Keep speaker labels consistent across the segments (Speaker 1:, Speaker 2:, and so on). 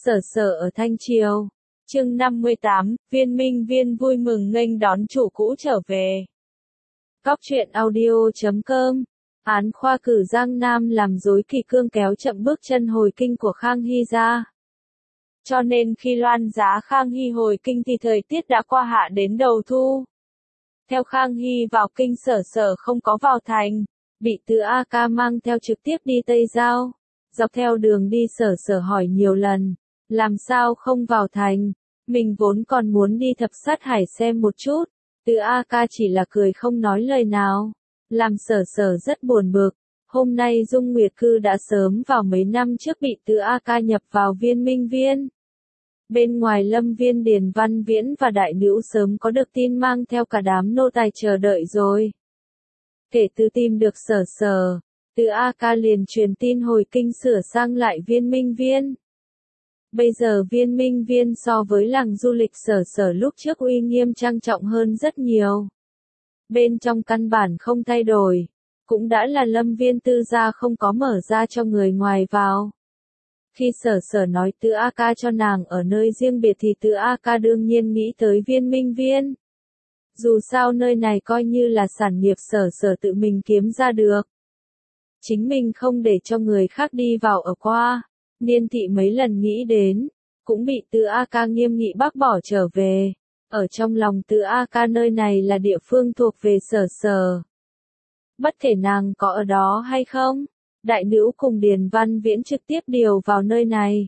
Speaker 1: Sở Sở ở Thanh Triều. Chương 58, Viên Minh Viên vui mừng nghênh đón chủ cũ trở về. Cóc truyện audio.com. Án khoa cử Giang Nam làm rối kỷ cương kéo chậm bước chân hồi kinh của Khang Hy ra. Cho nên khi loan giá Khang Hy hồi kinh thì thời tiết đã qua hạ đến đầu thu. Theo Khang Hy vào kinh, Sở Sở không có vào thành, bị Từ A Ca mang theo trực tiếp đi Tây Giao. Dọc theo đường đi Sở Sở hỏi nhiều lần, làm sao không vào thành, mình vốn còn muốn đi Thập Sát Hải xem một chút. Từ A Ca chỉ là cười không nói lời nào, làm Sở Sở rất buồn bực. Hôm nay Dung Nguyệt Cư đã sớm vào mấy năm trước bị Từ A Ca nhập vào Viên Minh Viên. Bên ngoài Lâm Viên Điền Văn Viễn và Đại Nữu sớm có được tin mang theo cả đám nô tài chờ đợi rồi. Kể từ tìm được Sở Sở, Từ A Ca liền truyền tin hồi kinh sửa sang lại Viên Minh Viên. Bây giờ Viên Minh Viên so với làng du lịch Sở Sở lúc trước uy nghiêm trang trọng hơn rất nhiều. Bên trong căn bản không thay đổi, cũng đã là Lâm Viên tư gia không có mở ra cho người ngoài vào. Khi Sở Sở nói Từ A Ca cho nàng ở nơi riêng biệt thì Từ A Ca đương nhiên nghĩ tới Viên Minh Viên. Dù sao nơi này coi như là sản nghiệp Sở Sở tự mình kiếm ra được. Chính mình không để cho người khác đi vào ở qua. Niên thị mấy lần nghĩ đến, cũng bị Từ A Ca nghiêm nghị bác bỏ trở về. Ở trong lòng Từ A Ca nơi này là địa phương thuộc về Sở Sở. Bất kể nàng có ở đó hay không, Đại Nữu cùng Điền Văn Viễn trực tiếp điều vào nơi này.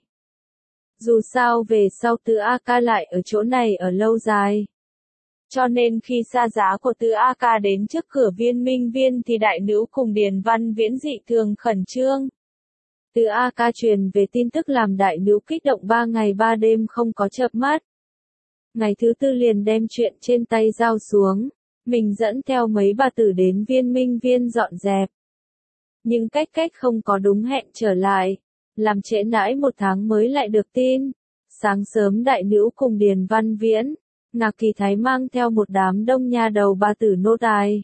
Speaker 1: Dù sao về sau Từ A Ca lại ở chỗ này ở lâu dài. Cho nên khi xa giá của Từ A Ca đến trước cửa Viên Minh Viên thì Đại Nữu cùng Điền Văn Viễn dị thường khẩn trương. Từ A Ca truyền về tin tức làm Đại Nữu kích động 3 ngày 3 đêm không có chợp mắt. Ngày thứ tư liền đem chuyện trên tay giao xuống, mình dẫn theo mấy bà tử đến Viên Minh Viên dọn dẹp. Nhưng cách không có đúng hẹn trở lại, làm trễ nãi 1 tháng mới lại được tin. Sáng sớm Đại Nữu cùng Điền Văn Viễn, Ngạc Kỳ Thái mang theo một đám đông nha đầu bà tử nô tài.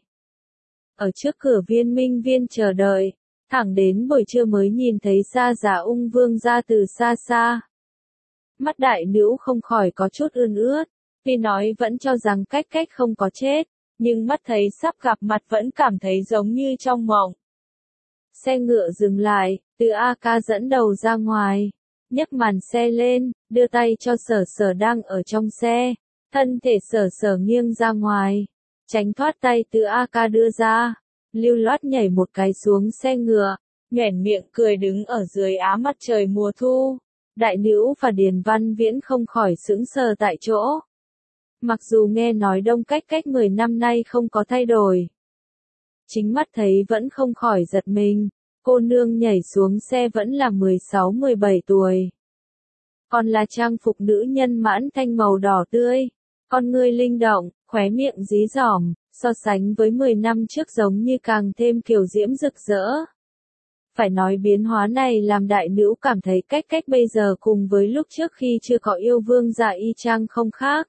Speaker 1: Ở trước cửa Viên Minh Viên chờ đợi, thẳng đến buổi trưa mới nhìn thấy Sa Giả Ung Vương ra từ xa xa. Mắt Đại Nữu không khỏi có chút ươn ướt, tuy nói vẫn cho rằng cách không có chết, nhưng mắt thấy sắp gặp mặt vẫn cảm thấy giống như trong mộng. Xe ngựa dừng lại, Từ A Ca dẫn đầu ra ngoài, nhấc màn xe lên, đưa tay cho Sở Sở đang ở trong xe, thân thể Sở Sở nghiêng ra ngoài, tránh thoát tay Từ A Ca đưa ra, lưu loát nhảy một cái xuống xe ngựa, nhoẻn miệng cười đứng ở dưới áng mặt trời mùa thu. Đại Nữu và Điền Văn Viễn không khỏi sững sờ tại chỗ. Mặc dù nghe nói Đông cách 10 năm nay không có thay đổi, chính mắt thấy vẫn không khỏi giật mình, cô nương nhảy xuống xe vẫn là 16-17 tuổi. Còn là trang phục nữ nhân mãn thanh màu đỏ tươi, con ngươi linh động, khóe miệng dí dỏm, so sánh với 10 năm trước giống như càng thêm kiều diễm rực rỡ. Phải nói biến hóa này làm Đại Nữu cảm thấy cách bây giờ cùng với lúc trước khi chưa có yêu vương dạ y chang không khác.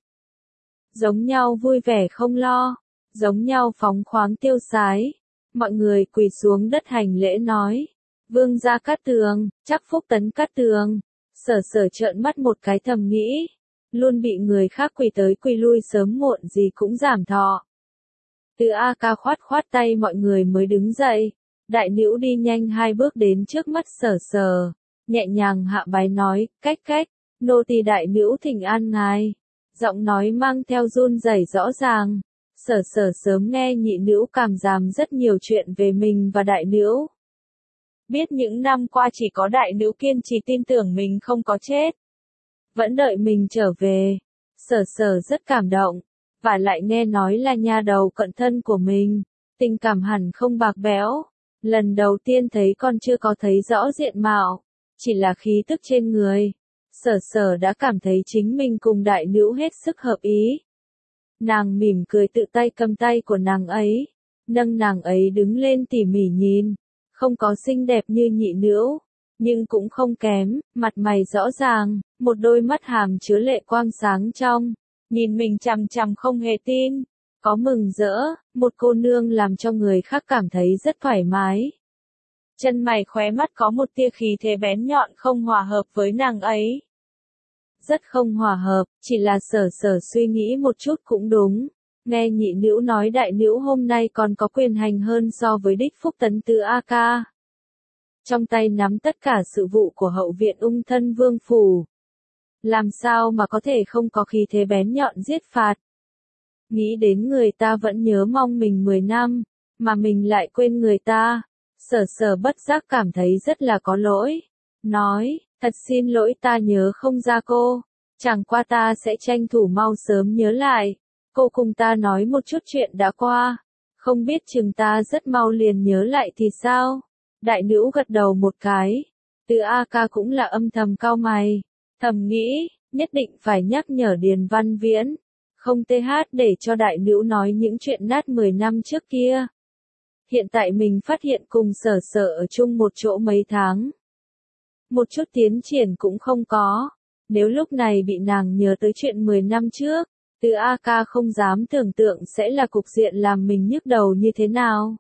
Speaker 1: Giống nhau vui vẻ không lo, giống nhau phóng khoáng tiêu sái. Mọi người quỳ xuống đất hành lễ nói, vương gia Cát Tường, chắc phúc tấn Cát Tường. Sở Sở trợn mắt một cái thầm nghĩ, luôn bị người khác quỳ tới quỳ lui sớm muộn gì cũng giảm thọ. Từ A Ca khoát tay mọi người mới đứng dậy. Đại Nữu đi nhanh 2 bước đến trước mắt Sở Sở, nhẹ nhàng hạ bái nói, cách, nô tỳ Đại Nữu thỉnh an ngài. Giọng nói mang theo run rẩy rõ ràng. Sở Sở sớm nghe nhị nữu cảm giảm rất nhiều chuyện về mình và Đại Nữu. Biết những năm qua chỉ có Đại Nữu kiên trì tin tưởng mình không có chết, vẫn đợi mình trở về. Sở Sở rất cảm động, và lại nghe nói là nha đầu cận thân của mình, tình cảm hẳn không bạc bẽo. Lần đầu tiên thấy con chưa có thấy rõ diện mạo, chỉ là khí tức trên người. Sở Sở đã cảm thấy chính mình cùng Đại Nữu hết sức hợp ý. Nàng mỉm cười tự tay cầm tay của nàng ấy, nâng nàng ấy đứng lên tỉ mỉ nhìn, không có xinh đẹp như nhị nữu, nhưng cũng không kém, mặt mày rõ ràng, một đôi mắt hàm chứa lệ quang sáng trong, nhìn mình chằm chằm không hề tin. Có mừng rỡ, một cô nương làm cho người khác cảm thấy rất thoải mái. Chân mày khóe mắt có một tia khí thế bén nhọn không hòa hợp với nàng ấy. rất không hòa hợp, chỉ là Sở Sở suy nghĩ một chút cũng đúng. Nghe nhị nữ nói đại nữ hôm nay còn có quyền hành hơn so với đích phúc tấn tứ A ca. Trong tay nắm tất cả sự vụ của hậu viện ung thân vương phủ. Làm sao mà có thể không có khí thế bén nhọn giết phạt. Nghĩ đến người ta vẫn nhớ mong mình 10 năm, mà mình lại quên người ta. Sở Sở bất giác cảm thấy rất là có lỗi. Nói, thật xin lỗi ta nhớ không ra cô. Chẳng qua ta sẽ tranh thủ mau sớm nhớ lại. Cô cùng ta nói một chút chuyện đã qua. Không biết chừng ta rất mau liền nhớ lại thì sao? Đại nữ gật đầu một cái. Từ A ca cũng là âm thầm cau mày. Thầm nghĩ, nhất định phải nhắc nhở Điền Văn Viễn. Không TH để cho đại nữ nói những chuyện nát 10 năm trước kia. Hiện tại mình phát hiện cùng Sở Sở ở chung một chỗ mấy tháng. Một chút tiến triển cũng không có. Nếu lúc này bị nàng nhớ tới chuyện 10 năm trước, từ A ca không dám tưởng tượng sẽ là cục diện làm mình nhức đầu như thế nào.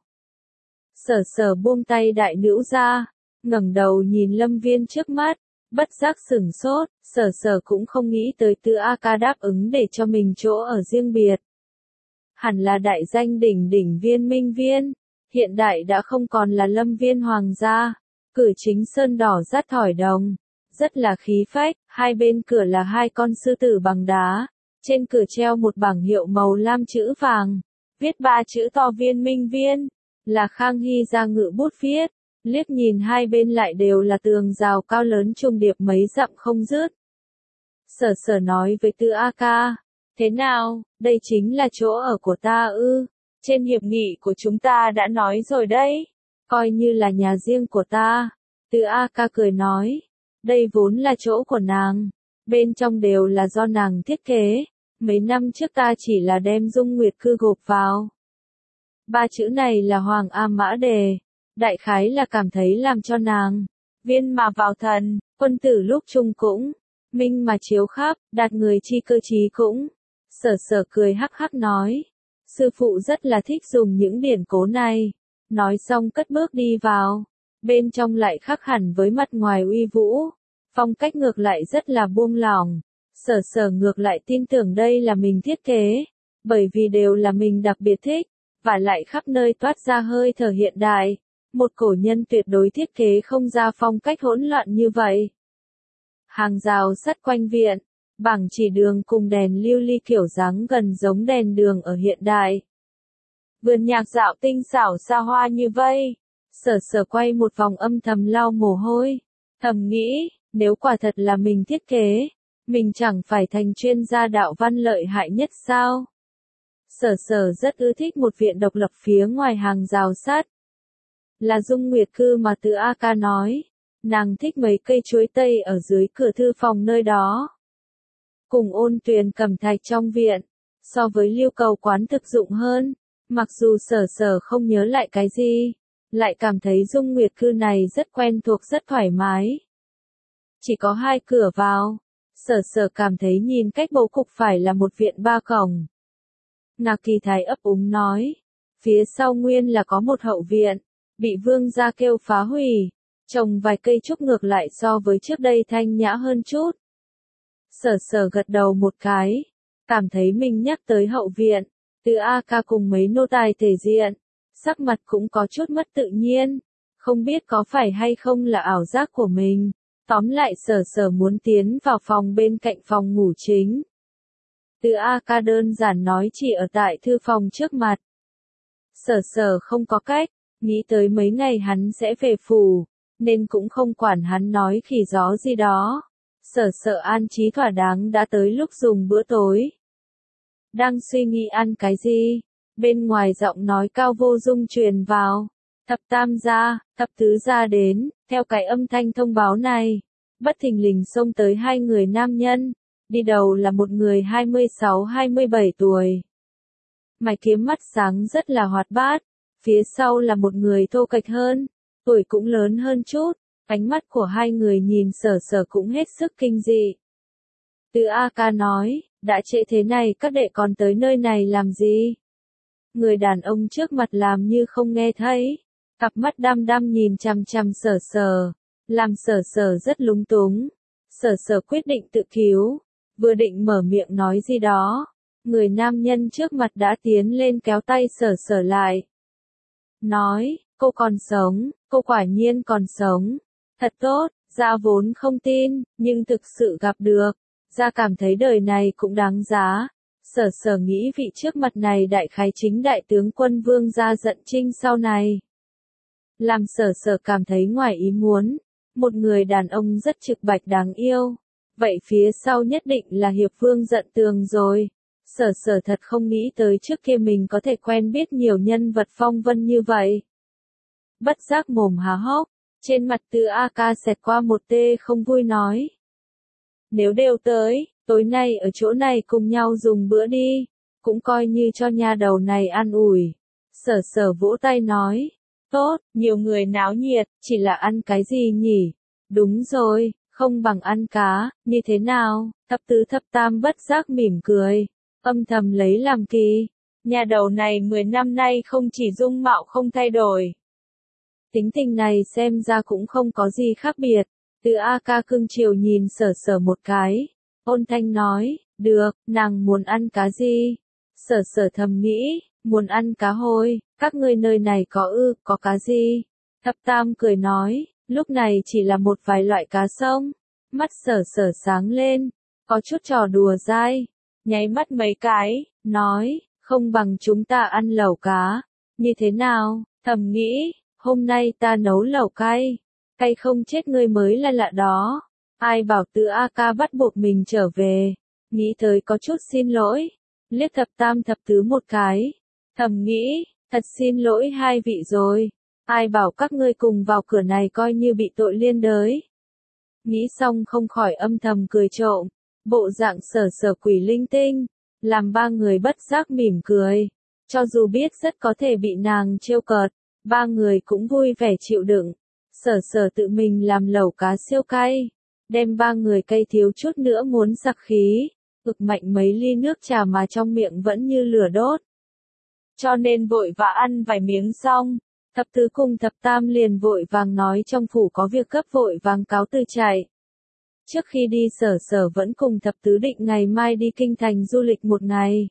Speaker 1: Sở Sở buông tay đại nữ ra, ngẩng đầu nhìn Lâm Viên trước mắt, bất giác sửng sốt, Sở Sở cũng không nghĩ tới từ A ca đáp ứng để cho mình chỗ ở riêng biệt. Hẳn là đại danh đỉnh đỉnh Viên Minh Viên, hiện đại đã không còn là Lâm Viên hoàng gia, cử chính sơn đỏ dát thỏi đồng, rất là khí phách, hai bên cửa là hai con sư tử bằng đá, trên cửa treo một bảng hiệu màu lam chữ vàng, viết 3 chữ to Viên Minh Viên, là Khang Hy ra ngự bút viết, liếc nhìn hai bên lại đều là tường rào cao lớn trùng điệp mấy dặm không dứt. Sở Sở nói với Từ A ca, thế nào, đây chính là chỗ ở của ta ư, trên hiệp nghị của chúng ta đã nói rồi đấy, coi như là nhà riêng của ta. Từ A ca cười nói, đây vốn là chỗ của nàng, bên trong đều là do nàng thiết kế, mấy năm trước ta chỉ là đem Dung Nguyệt Cư gộp vào. 3 chữ này là Hoàng A Mã Đề, đại khái là cảm thấy làm cho nàng, viên mà vào thần, quân tử lúc trung cũng, minh mà chiếu khắp, đạt người chi cơ trí cũng. Sở Sở cười hắc hắc nói, sư phụ rất là thích dùng những điển cố này, nói xong cất bước đi vào, bên trong lại khác hẳn với mặt ngoài uy vũ, phong cách ngược lại rất là buông lỏng. Sở Sở ngược lại tin tưởng đây là mình thiết kế, bởi vì đều là mình đặc biệt thích, và lại khắp nơi toát ra hơi thở hiện đại, một cổ nhân tuyệt đối thiết kế không ra phong cách hỗn loạn như vậy. Hàng rào sắt quanh viện, bảng chỉ đường cùng đèn lưu ly kiểu dáng gần giống đèn đường ở hiện đại. Vườn nhạc dạo tinh xảo xa hoa như vây, Sở Sở quay một vòng âm thầm lau mồ hôi, thầm nghĩ, nếu quả thật là mình thiết kế, mình chẳng phải thành chuyên gia đạo văn lợi hại nhất sao? Sở Sở rất ưa thích một viện độc lập phía ngoài hàng rào sắt. Là Dung Nguyệt Cư mà Từ A ca nói, nàng thích mấy cây chuối tây ở dưới cửa thư phòng nơi đó. Cùng Ôn Tuyền Cẩm Thạch trong viện, so với Lưu Cầu quán thực dụng hơn, mặc dù Sở Sở không nhớ lại cái gì, lại cảm thấy Dung Nguyệt Cư này rất quen thuộc rất thoải mái. Chỉ có 2 cửa vào, Sở Sở cảm thấy nhìn cách bố cục phải là một viện 3 cổng. Ngạc Kỳ Thái ấp úng nói, phía sau nguyên là có một hậu viện, bị vương gia kêu phá hủy, trồng vài cây trúc ngược lại so với trước đây thanh nhã hơn chút. Sở Sở gật đầu một cái, cảm thấy mình nhắc tới hậu viện, Từ A ca cùng mấy nô tài thể diện, sắc mặt cũng có chút mất tự nhiên, không biết có phải hay không là ảo giác của mình. Tóm lại Sở Sở muốn tiến vào phòng bên cạnh phòng ngủ chính. Từ A ca đơn giản nói chỉ ở tại thư phòng trước mặt. Sở Sở không có cách, nghĩ tới mấy ngày hắn sẽ về phủ, nên cũng không quản hắn nói khỉ gió gì đó. Sở Sở an trí thỏa đáng đã tới lúc dùng bữa tối. Đang suy nghĩ ăn cái gì, bên ngoài giọng nói cao vô dung truyền vào. Thập tam gia, thập tứ gia đến, theo cái âm thanh thông báo này, bất thình lình xông tới 2 người nam nhân, đi đầu là một người 26-27 tuổi. Mày kiếm mắt sáng rất là hoạt bát, phía sau là một người thô kệch hơn, tuổi cũng lớn hơn chút, ánh mắt của 2 người nhìn Sở Sở cũng hết sức kinh dị. Từ A ca nói, đã trễ thế này các đệ còn tới nơi này làm gì? Người đàn ông trước mặt làm như không nghe thấy. Cặp mắt đăm đăm nhìn chằm chằm Sở Sở, làm Sở Sở rất lúng túng. Sở Sở quyết định tự cứu, vừa định mở miệng nói gì đó, người nam nhân trước mặt đã tiến lên kéo tay Sở Sở lại. Nói, cô còn sống, cô quả nhiên còn sống. Thật tốt, Gia vốn không tin, nhưng thực sự gặp được. Gia cảm thấy đời này cũng đáng giá. Sở Sở nghĩ vị trước mặt này đại khái chính đại tướng quân Vương Gia Dận Trinh sau này. Làm Sở Sở cảm thấy ngoài ý muốn. Một người đàn ông rất trực bạch đáng yêu. Vậy phía sau nhất định là Hiệp Vương Dận Tường rồi. Sở Sở thật không nghĩ tới trước kia mình có thể quen biết nhiều nhân vật phong vân như vậy. Bất giác mồm há hốc, trên mặt Từ A Ca xẹt qua một tia không vui nói. Nếu đều tới, tối nay ở chỗ này cùng nhau dùng bữa đi, cũng coi như cho nha đầu này an ủi. Sở Sở vỗ tay nói, tốt, nhiều người náo nhiệt, chỉ là ăn cái gì nhỉ? Đúng rồi, không bằng ăn cá, như thế nào? Thập tứ thập tam bất giác mỉm cười, âm thầm lấy làm kỳ. Nhà đầu này 10 năm nay không chỉ dung mạo không thay đổi. Tính tình này xem ra cũng không có gì khác biệt. Từ A Ca cưng chiều nhìn Sở Sở một cái. Ôn thanh nói, được, nàng muốn ăn cá gì? Sở Sở thầm nghĩ, muốn ăn cá hôi, các ngươi nơi này có cá gì? Thập tam cười nói, lúc này chỉ là một vài loại cá sông. Mắt Sở Sở sáng lên, có chút trò đùa dai, nháy mắt mấy cái, nói, không bằng chúng ta ăn lẩu cá. Như thế nào? Thầm nghĩ, hôm nay ta nấu lẩu cay. Cay không chết ngươi mới là lạ đó. Ai bảo Từ A Ca bắt buộc mình trở về. Nghĩ tới có chút xin lỗi. Liếc thập tam thập tứ một cái. Thầm nghĩ, thật xin lỗi hai vị rồi. Ai bảo các ngươi cùng vào cửa này coi như bị tội liên đới. Nghĩ xong không khỏi âm thầm cười trộm. Bộ dạng Sở Sở quỷ linh tinh. Làm ba người bất giác mỉm cười. Cho dù biết rất có thể bị nàng trêu cợt, ba người cũng vui vẻ chịu đựng. Sở Sở tự mình làm lẩu cá siêu cay, đem ba người cay thiếu chút nữa muốn sặc khí, ực mạnh mấy ly nước trà mà trong miệng vẫn như lửa đốt. Cho nên vội vã ăn vài miếng xong, thập tứ cùng thập tam liền vội vàng nói trong phủ có việc gấp vội vàng cáo từ chạy. Trước khi đi Sở Sở vẫn cùng thập tứ định ngày mai đi kinh thành du lịch một ngày.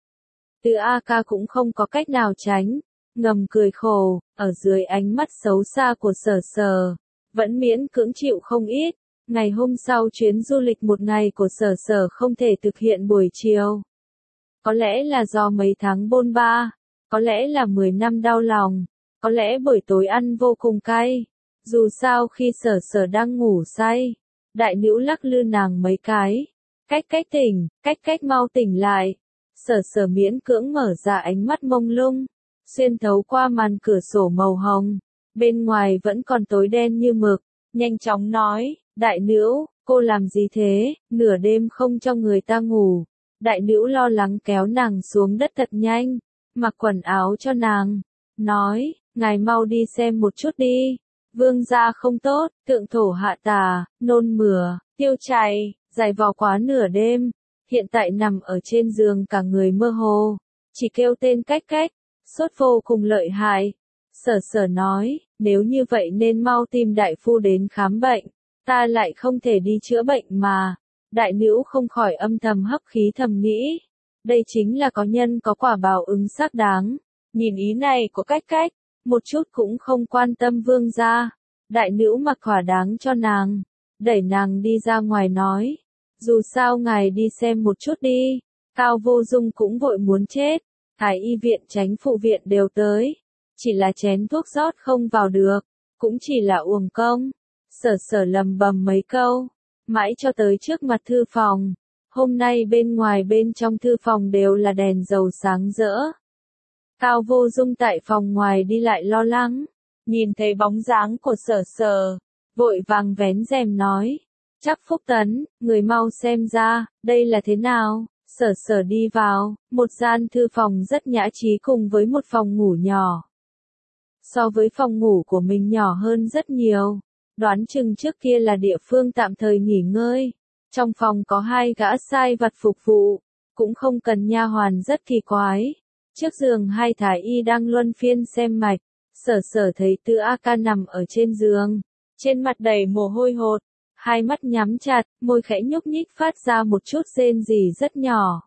Speaker 1: Từ A Ca cũng không có cách nào tránh. Ngầm cười khổ, ở dưới ánh mắt xấu xa của Sở Sở, vẫn miễn cưỡng chịu không ít. Ngày hôm sau chuyến du lịch một ngày của Sở Sở không thể thực hiện buổi chiều. Có lẽ là do mấy tháng bôn ba, có lẽ là 10 năm đau lòng, có lẽ buổi tối ăn vô cùng cay. Dù sao khi Sở Sở đang ngủ say, đại nữ lắc lư nàng mấy cái. Cách tỉnh, cách mau tỉnh lại. Sở Sở miễn cưỡng mở ra ánh mắt mông lung. Xuyên thấu qua màn cửa sổ màu hồng, bên ngoài vẫn còn tối đen như mực, nhanh chóng nói, đại nữ, cô làm gì thế, nửa đêm không cho người ta ngủ. Đại nữ lo lắng kéo nàng xuống đất thật nhanh, mặc quần áo cho nàng, nói, ngài mau đi xem một chút đi, Vương gia không tốt, thượng thổ hạ tà, nôn mửa, tiêu chảy, dài vò quá nửa đêm, hiện tại nằm ở trên giường cả người mơ hồ, chỉ kêu tên cách, sốt vô cùng lợi hại. Sở Sở nói, nếu như vậy nên mau tìm đại phu đến khám bệnh, ta lại không thể đi chữa bệnh mà. Đại nữ không khỏi âm thầm hấp khí thầm nghĩ, đây chính là có nhân có quả báo ứng xác đáng. Nhìn ý này của cách, một chút cũng không quan tâm Vương gia. Đại nữ mặc thỏa đáng cho nàng, đẩy nàng đi ra ngoài nói, dù sao ngài đi xem một chút đi. Cao Vô Dung cũng vội muốn chết. Thái y viện chánh phụ viện đều tới, chỉ là chén thuốc rót không vào được, cũng chỉ là uổng công. Sở Sở lầm bầm mấy câu, mãi cho tới trước mặt thư phòng. Hôm nay bên ngoài bên trong thư phòng đều là đèn dầu sáng rỡ. Cao Vô Dung tại phòng ngoài đi lại lo lắng, nhìn thấy bóng dáng của Sở Sở, vội vàng vén rèm nói, chắc Phúc Tấn, người mau xem ra, đây là thế nào? Sở Sở đi vào, một gian thư phòng rất nhã trí cùng với một phòng ngủ nhỏ. So với phòng ngủ của mình nhỏ hơn rất nhiều, đoán chừng trước kia là địa phương tạm thời nghỉ ngơi. Trong phòng có hai gã sai vặt phục vụ, cũng không cần nha hoàn rất kỳ quái. Trước giường hai thái y đang luân phiên xem mạch, Sở Sở thấy Từ A Ca nằm ở trên giường, trên mặt đầy mồ hôi hột, hai mắt nhắm chặt, môi khẽ nhúc nhích phát ra một chút rên rỉ rất nhỏ.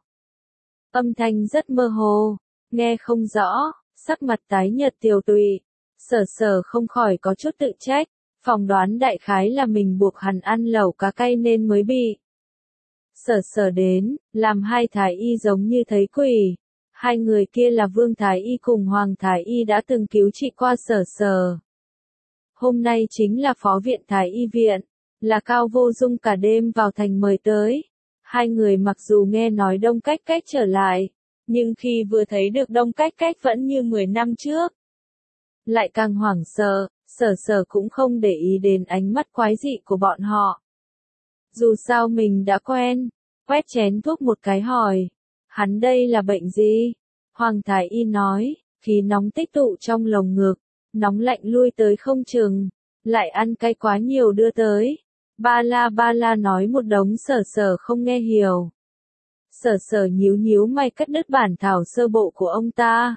Speaker 1: Âm thanh rất mơ hồ, nghe không rõ, sắc mặt tái nhợt tiều tụy. Sở Sở không khỏi có chút tự trách, phỏng đoán đại khái là mình buộc hắn ăn lẩu cá cay nên mới bị. Sở Sở đến, làm hai thái y giống như thấy quỷ. Hai người kia là Vương Thái Y cùng Hoàng Thái Y đã từng cứu trị qua Sở Sở. Hôm nay chính là phó viện Thái Y viện, là Cao Vô Dung cả đêm vào thành mời tới. Hai người mặc dù nghe nói Đông Cách Cách trở lại, nhưng khi vừa thấy được Đông Cách Cách vẫn như 10 năm trước, lại càng hoảng sợ. Sở Sở cũng không để ý đến ánh mắt quái dị của bọn họ. Dù sao mình đã quen, quét chén thuốc một cái hỏi, hắn đây là bệnh gì? Hoàng Thái Y nói, khí nóng tích tụ trong lồng ngực, nóng lạnh lui tới không chừng, lại ăn cay quá nhiều đưa tới. Ba la nói một đống. Sở Sở không nghe hiểu. Sở Sở nhíu nhíu mày cắt đứt bản thảo sơ bộ của ông ta.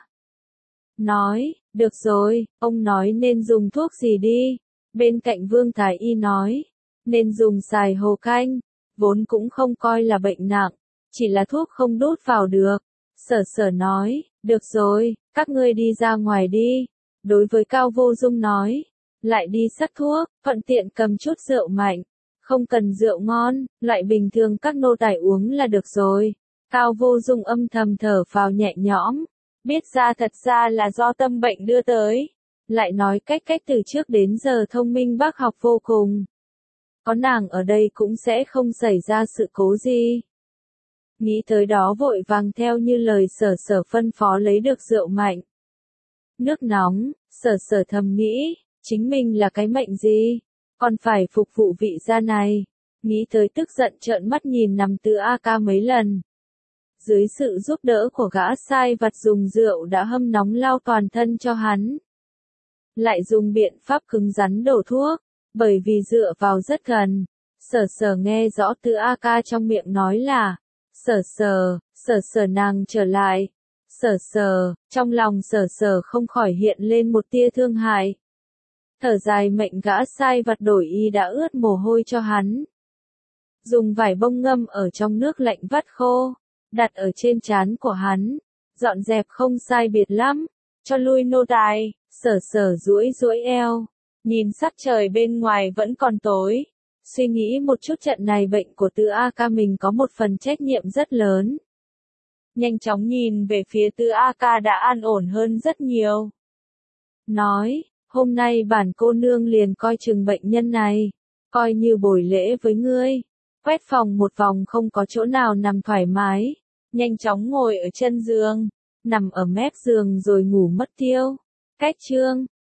Speaker 1: Nói, được rồi, ông nói nên dùng thuốc gì đi. Bên cạnh Vương Thái Y nói, nên dùng xài hồ canh, vốn cũng không coi là bệnh nặng, chỉ là thuốc không đút vào được. Sở Sở nói, được rồi, các ngươi đi ra ngoài đi. Đối với Cao Vô Dung nói, lại đi sắc thuốc, thuận tiện cầm chút rượu mạnh, không cần rượu ngon, loại bình thường các nô tài uống là được rồi. Cao Vô Dung âm thầm thở phào nhẹ nhõm, biết ra thật ra là do tâm bệnh đưa tới. Lại nói Cách Cách từ trước đến giờ thông minh bác học vô cùng. Có nàng ở đây cũng sẽ không xảy ra sự cố gì. Nghĩ tới đó vội vàng theo như lời Sở Sở phân phó lấy được rượu mạnh. Nước nóng, Sở Sở thầm nghĩ, chính mình là cái mệnh gì, còn phải phục vụ vị gia này. Nghĩ tới tức giận trợn mắt nhìn nằm Từ A Ca mấy lần. Dưới sự giúp đỡ của gã sai vặt dùng rượu đã hâm nóng lao toàn thân cho hắn. Lại dùng biện pháp cứng rắn đổ thuốc, bởi vì dựa vào rất gần. Sở Sở nghe rõ Từ A Ca trong miệng nói là, Sở Sở nàng trở lại. Sở Sở, trong lòng Sở Sở không khỏi hiện lên một tia thương hại. Thở dài mệnh gã sai vặt đổi y đã ướt mồ hôi cho hắn. Dùng vải bông ngâm ở trong nước lạnh vắt khô, đặt ở trên trán của hắn, dọn dẹp không sai biệt lắm, cho lui nô tài. Sở Sở duỗi eo, nhìn sắc trời bên ngoài vẫn còn tối, suy nghĩ một chút trận này bệnh của Từ A Ca mình có một phần trách nhiệm rất lớn. Nhanh chóng nhìn về phía Từ A Ca đã an ổn hơn rất nhiều. Nói, hôm nay bản cô nương liền coi chừng bệnh nhân này, coi như bồi lễ với ngươi. Quét phòng một vòng không có chỗ nào nằm thoải mái, nhanh chóng ngồi ở chân giường, nằm ở mép giường rồi ngủ mất tiêu. Cách chương